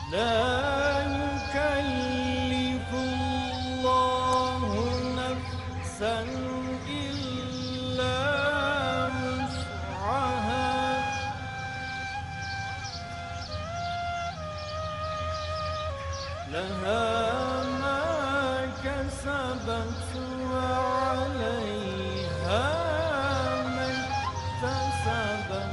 لا يكلف الله نفسا إلا وسعها لها ما كسبت وعليها ما اكتسبت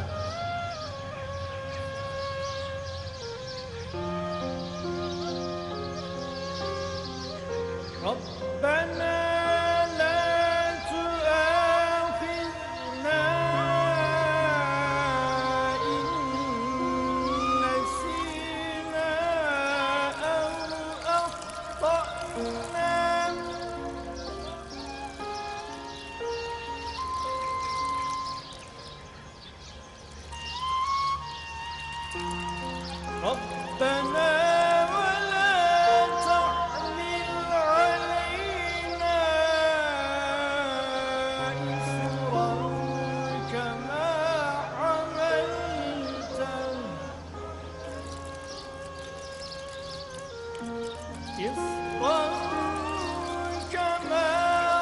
ربنا لا تؤاخذنا إن نسينا أو أخطأنا ربنا ولا تحمل علينا إصرا كما حملته إصرا كما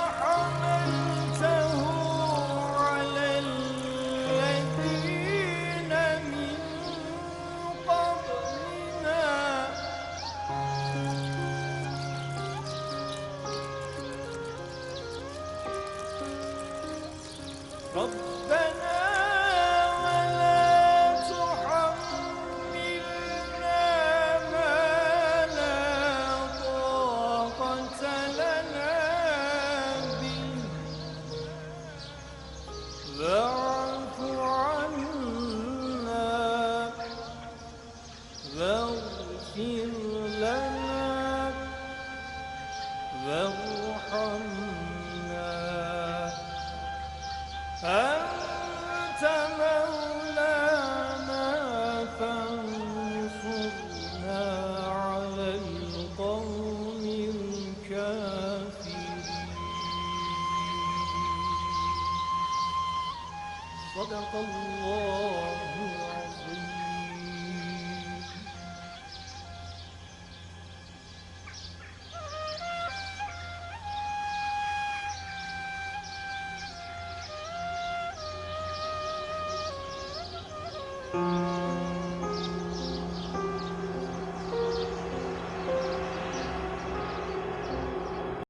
حملته على الذين من قبلنا رب